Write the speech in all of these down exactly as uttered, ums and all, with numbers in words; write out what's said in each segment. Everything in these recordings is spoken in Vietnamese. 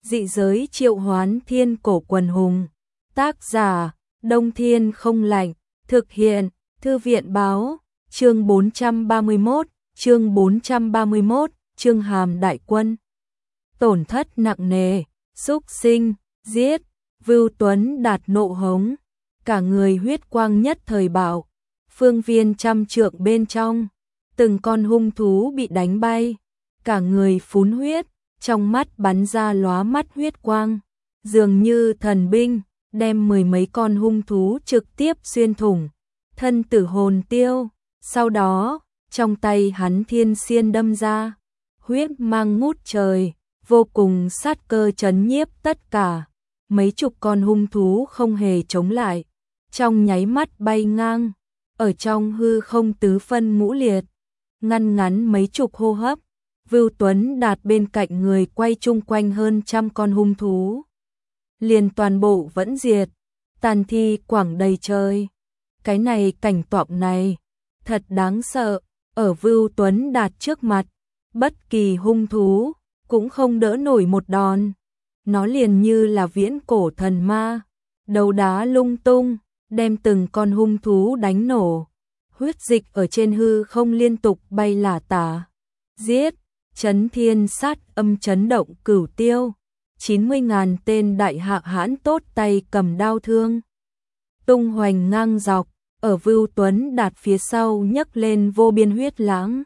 Dị giới triệu hoán thiên cổ quần hùng. Tác giả, Đông Thiên Không Lạnh. Thực hiện, Thư viện báo. Chương bốn trăm ba mươi mốt, chương bốn trăm ba mươi mốt, Chương Hàm đại quân. Tổn thất nặng nề, xúc sinh, giết, Vưu Tuấn Đạt nộ hống. Cả người huyết quang nhất thời bạo. Phương viên trăm trượng bên trong, từng con hung thú bị đánh bay. Cả người phún huyết, trong mắt bắn ra lóa mắt huyết quang. Dường như thần binh, đem mười mấy con hung thú trực tiếp xuyên thủng. Thân tử hồn tiêu, sau đó, trong tay hắn thiên xiên đâm ra. Huyết mang ngút trời, vô cùng sát cơ chấn nhiếp tất cả. Mấy chục con hung thú không hề chống lại. Trong nháy mắt bay ngang, ở trong hư không tứ phân ngũ liệt. Ngăn ngắn mấy chục hô hấp, Vưu Tuấn Đạt bên cạnh người quay chung quanh hơn trăm con hung thú. Liền toàn bộ vẫn diệt, tàn thi quảng đầy trời. Cái này cảnh tượng này, thật đáng sợ, ở Vưu Tuấn Đạt trước mặt, bất kỳ hung thú, cũng không đỡ nổi một đòn. Nó liền như là viễn cổ thần ma, đầu đá lung tung, đem từng con hung thú đánh nổ. Huyết dịch ở trên hư không liên tục bay lả tả. Giết, chấn thiên sát âm chấn động cửu tiêu. chín mươi ngàn tên đại hạ hãn tốt tay cầm đao thương. Tung hoành ngang dọc, ở Vưu Tuấn Đạt phía sau nhấc lên vô biên huyết lãng.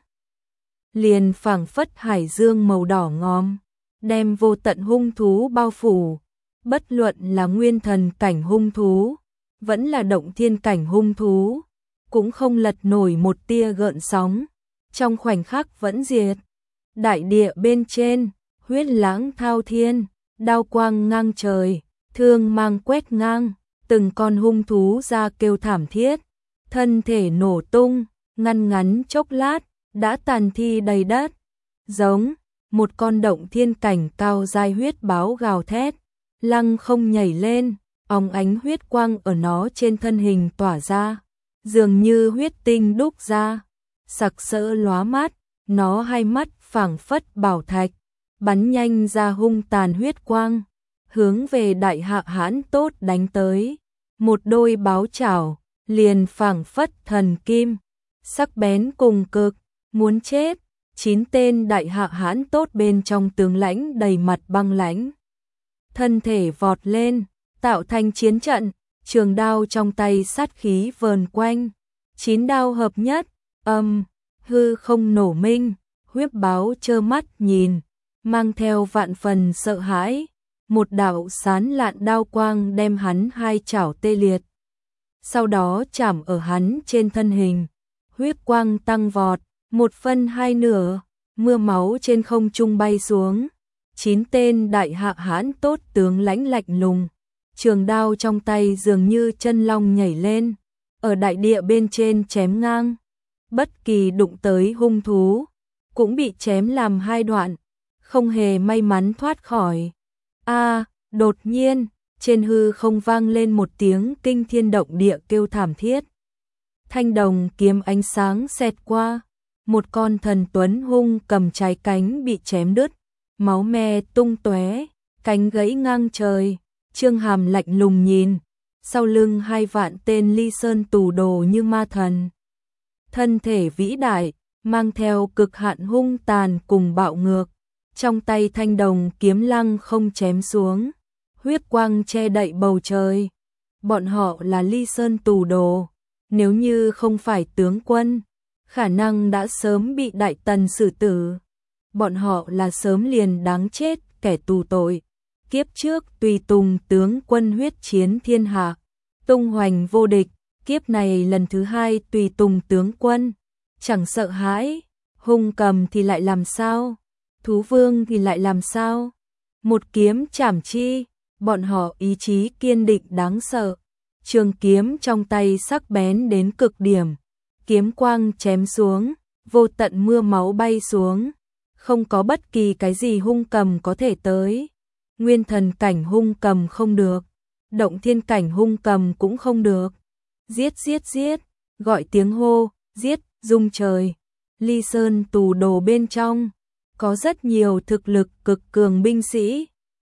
Liền phảng phất hải dương màu đỏ ngòm, đem vô tận hung thú bao phủ. Bất luận là nguyên thần cảnh hung thú, vẫn là động thiên cảnh hung thú, cũng không lật nổi một tia gợn sóng, trong khoảnh khắc vẫn diệt. Đại địa bên trên, huyết lãng thao thiên, đao quang ngang trời, thương mang quét ngang, từng con hung thú ra kêu thảm thiết, thân thể nổ tung, ngăn ngắn chốc lát, đã tàn thi đầy đất. Giống, một con động thiên cảnh cao giai huyết báo gào thét, lăng không nhảy lên, óng ánh huyết quang ở nó trên thân hình tỏa ra, dường như huyết tinh đúc ra, sặc sỡ lóa mắt, nó hai mắt phảng phất bảo thạch, bắn nhanh ra hung tàn huyết quang, hướng về đại hạ hãn tốt đánh tới. Một đôi báo chảo, liền phảng phất thần kim, sắc bén cùng cực, muốn chết. Chín tên đại hạ hãn tốt bên trong tướng lãnh đầy mặt băng lãnh. Thân thể vọt lên, tạo thành chiến trận, trường đao trong tay sát khí vờn quanh. Chín đao hợp nhất, âm, hư không nổ minh, huyết báo trơ mắt nhìn, mang theo vạn phần sợ hãi. Một đạo sán lạn đao quang đem hắn hai chảo tê liệt. Sau đó chạm ở hắn trên thân hình, huyết quang tăng vọt, một phân hai nửa, mưa máu trên không trung bay xuống. Chín tên đại hạ hãn tốt tướng lãnh lạnh lùng, trường đao trong tay dường như chân long nhảy lên, ở đại địa bên trên chém ngang. Bất kỳ đụng tới hung thú, cũng bị chém làm hai đoạn, không hề may mắn thoát khỏi. A, đột nhiên, trên hư không vang lên một tiếng kinh thiên động địa kêu thảm thiết. Thanh đồng kiếm ánh sáng xẹt qua, một con thần tuấn hung cầm trái cánh bị chém đứt, máu me tung tóe, cánh gãy ngang trời. Chương Hàm lạnh lùng nhìn, sau lưng hai vạn tên ly sơn tù đồ như ma thần. Thân thể vĩ đại, mang theo cực hạn hung tàn cùng bạo ngược, trong tay thanh đồng kiếm lăng không chém xuống, huyết quang che đậy bầu trời. Bọn họ là ly sơn tù đồ, nếu như không phải tướng quân, khả năng đã sớm bị đại tần xử tử. Bọn họ là sớm liền đáng chết kẻ tù tội. Kiếp trước tùy tùng tướng quân huyết chiến thiên hạ, tung hoành vô địch. Kiếp này lần thứ hai tùy tùng tướng quân, chẳng sợ hãi. Hung cầm thì lại làm sao? Thú vương thì lại làm sao? Một kiếm chảm chi, bọn họ ý chí kiên định đáng sợ. Trường kiếm trong tay sắc bén đến cực điểm, kiếm quang chém xuống, vô tận mưa máu bay xuống, không có bất kỳ cái gì hung cầm có thể tới. Nguyên thần cảnh hung cầm không được, động thiên cảnh hung cầm cũng không được. Giết giết giết, gọi tiếng hô, giết, rung trời. Ly Sơn tù đồ bên trong, có rất nhiều thực lực cực cường binh sĩ,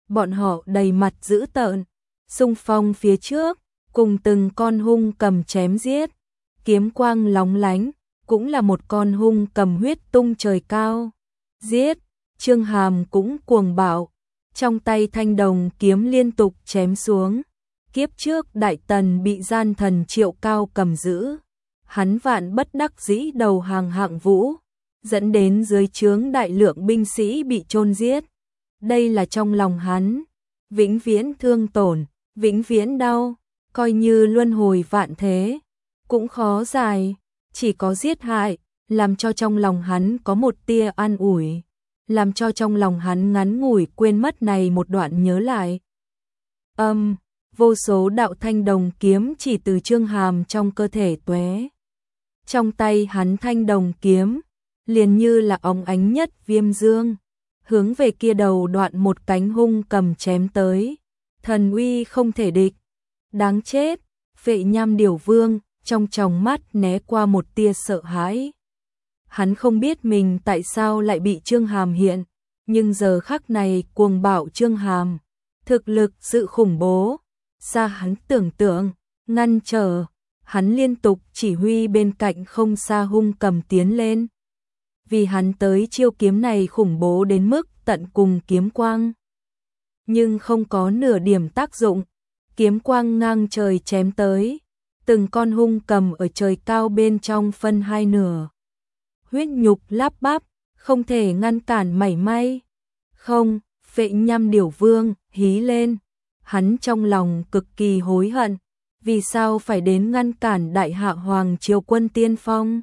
bọn họ đầy mặt dữ tợn, xung phong phía trước, cùng từng con hung cầm chém giết, kiếm quang lóng lánh, cũng là một con hung cầm huyết tung trời cao. Giết, Trương Hàm cũng cuồng bạo, trong tay thanh đồng kiếm liên tục chém xuống. Kiếp trước Đại Tần bị gian thần Triệu Cao cầm giữ, hắn vạn bất đắc dĩ đầu hàng hạng vũ, dẫn đến dưới trướng đại lượng binh sĩ bị chôn giết. Đây là trong lòng hắn, vĩnh viễn thương tổn, vĩnh viễn đau, coi như luân hồi vạn thế, cũng khó giải, chỉ có giết hại, làm cho trong lòng hắn có một tia an ủi, làm cho trong lòng hắn ngắn ngủi quên mất này một đoạn nhớ lại. Âm, um, vô số đạo thanh đồng kiếm chỉ từ Trương Hàm trong cơ thể tóe. Trong tay hắn thanh đồng kiếm, liền như là óng ánh nhất viêm dương, hướng về kia đầu đoạn một cánh hung cầm chém tới. Thần uy không thể địch. Đáng chết, Phệ Nham Điểu Vương, trong tròng mắt né qua một tia sợ hãi. Hắn không biết mình tại sao lại bị Trương Hàm hiện, nhưng giờ khắc này cuồng bạo Trương Hàm, thực lực sự khủng bố, xa hắn tưởng tượng, ngăn trở, hắn liên tục chỉ huy bên cạnh không xa hung cầm tiến lên. Vì hắn tới chiêu kiếm này khủng bố đến mức tận cùng kiếm quang, nhưng không có nửa điểm tác dụng, kiếm quang ngang trời chém tới, từng con hung cầm ở trời cao bên trong phân hai nửa. Huyết nhục lắp bắp, không thể ngăn cản mảy may. Không, Phệ Nham Điểu Vương hí lên, hắn trong lòng cực kỳ hối hận, vì sao phải đến ngăn cản đại hạ hoàng triều quân tiên phong.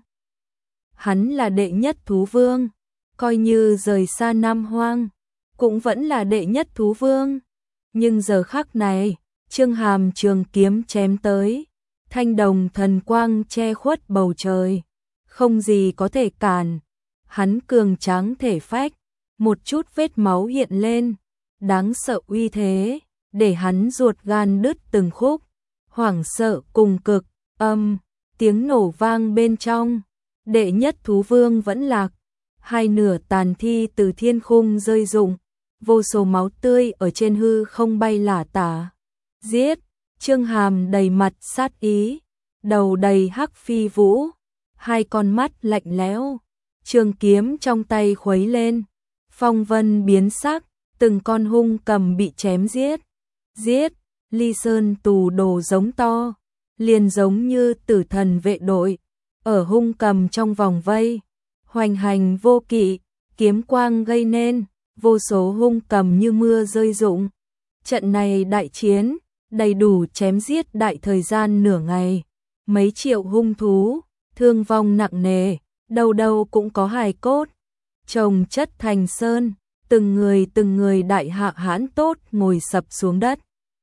Hắn là đệ nhất thú vương, coi như rời xa Nam Hoang, cũng vẫn là đệ nhất thú vương. Nhưng giờ khắc này, Trương Hàm trường kiếm chém tới, thanh đồng thần quang che khuất bầu trời, không gì có thể cản. Hắn cường tráng thể phách, một chút vết máu hiện lên, đáng sợ uy thế, để hắn ruột gan đứt từng khúc, hoảng sợ cùng cực, âm, tiếng nổ vang bên trong, đệ nhất thú vương vẫn lạc, hai nửa tàn thi từ thiên khung rơi rụng, vô số máu tươi ở trên hư không bay lả tả. Giết, Trương Hàm đầy mặt sát ý, đầu đầy hắc phi vũ, hai con mắt lạnh lẽo, trường kiếm trong tay khuấy lên, phong vân biến sắc, từng con hung cầm bị chém giết. Giết, Ly Sơn tù đồ giống to, liền giống như tử thần vệ đội, ở hung cầm trong vòng vây, hoành hành vô kỵ, kiếm quang gây nên, vô số hung cầm như mưa rơi rụng. Trận này đại chiến, đầy đủ chém giết đại thời gian nửa ngày, mấy triệu hung thú, thương vong nặng nề, đâu đâu cũng có hài cốt, chồng chất thành sơn, từng người từng người đại hạ hãn tốt ngồi sập xuống đất.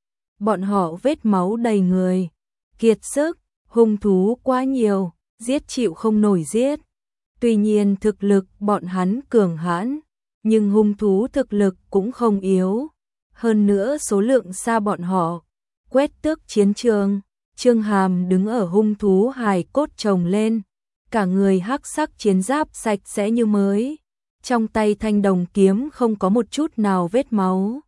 Bọn họ vết máu đầy người, kiệt sức, hung thú quá nhiều, giết chịu không nổi giết. Tuy nhiên thực lực bọn hắn cường hãn, nhưng hung thú thực lực cũng không yếu. Hơn nữa số lượng xa bọn họ, quét tước chiến trường. Trương Hàm đứng ở hung thú hài cốt chồng lên, cả người hắc sắc chiến giáp sạch sẽ như mới, trong tay thanh đồng kiếm không có một chút nào vết máu.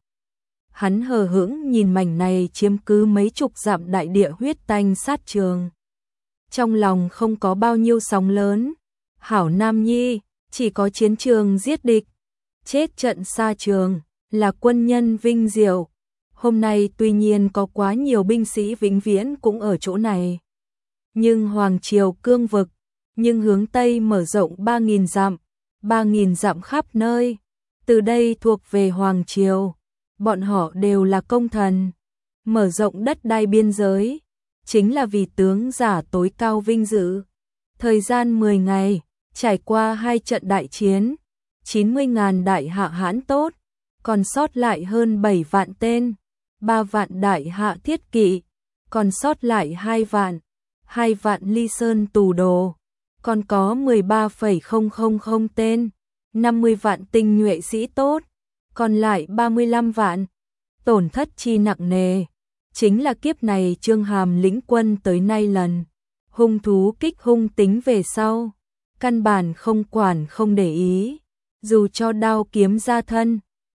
Hắn hờ hững nhìn mảnh này chiếm cứ mấy chục dặm đại địa huyết tanh sát trường. Trong lòng không có bao nhiêu sóng lớn. Hảo Nam Nhi, chỉ có chiến trường giết địch, chết trận xa trường, là quân nhân vinh diệu. Hôm nay tuy nhiên có quá nhiều binh sĩ vĩnh viễn cũng ở chỗ này. Nhưng Hoàng Triều cương vực, nhưng hướng Tây mở rộng ba nghìn dặm, ba nghìn dặm khắp nơi. Từ đây thuộc về Hoàng Triều, bọn họ đều là công thần. Mở rộng đất đai biên giới, chính là vì tướng giả tối cao vinh dự. Thời gian mười ngày, trải qua hai trận đại chiến, chín mươi ngàn đại hạ hãn tốt, còn sót lại hơn bảy vạn tên, ba vạn đại hạ thiết kỵ, còn sót lại hai vạn, hai vạn Ly Sơn tù đồ, còn có mười ba phẩy không không không tên, năm mươi vạn tinh nhuệ sĩ tốt, còn lại ba mươi lăm vạn, tổn thất chi nặng nề. Chính là kiếp này Trương Hàm lĩnh quân tới nay lần hung thú kích hung tính về sau, căn bản không quản không để ý, dù cho đao kiếm ra thân,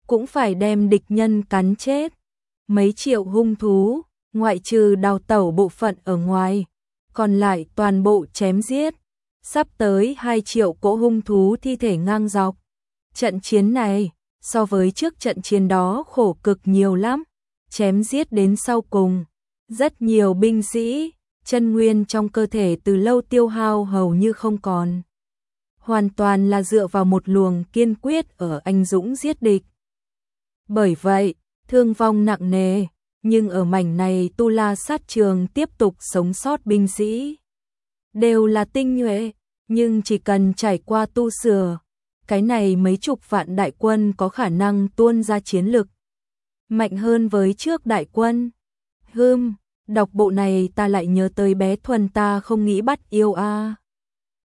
cũng phải đem địch nhân cắn chết. Mấy triệu hung thú, ngoại trừ đào tẩu bộ phận ở ngoài, còn lại toàn bộ chém giết. Sắp tới hai triệu cỗ hung thú thi thể ngang dọc. Trận chiến này, so với trước trận chiến đó khổ cực nhiều lắm, chém giết đến sau cùng. Rất nhiều binh sĩ, chân nguyên trong cơ thể từ lâu tiêu hao hầu như không còn. Hoàn toàn là dựa vào một luồng kiên quyết ở anh dũng giết địch. Bởi vậy, thương vong nặng nề, nhưng ở mảnh này tu la sát trường tiếp tục sống sót binh sĩ. Đều là tinh nhuệ, nhưng chỉ cần trải qua tu sửa, cái này mấy chục vạn đại quân có khả năng tuôn ra chiến lực mạnh hơn với trước đại quân. Hừm, đọc bộ này ta lại nhớ tới bé Thuần ta không nghĩ bắt yêu a.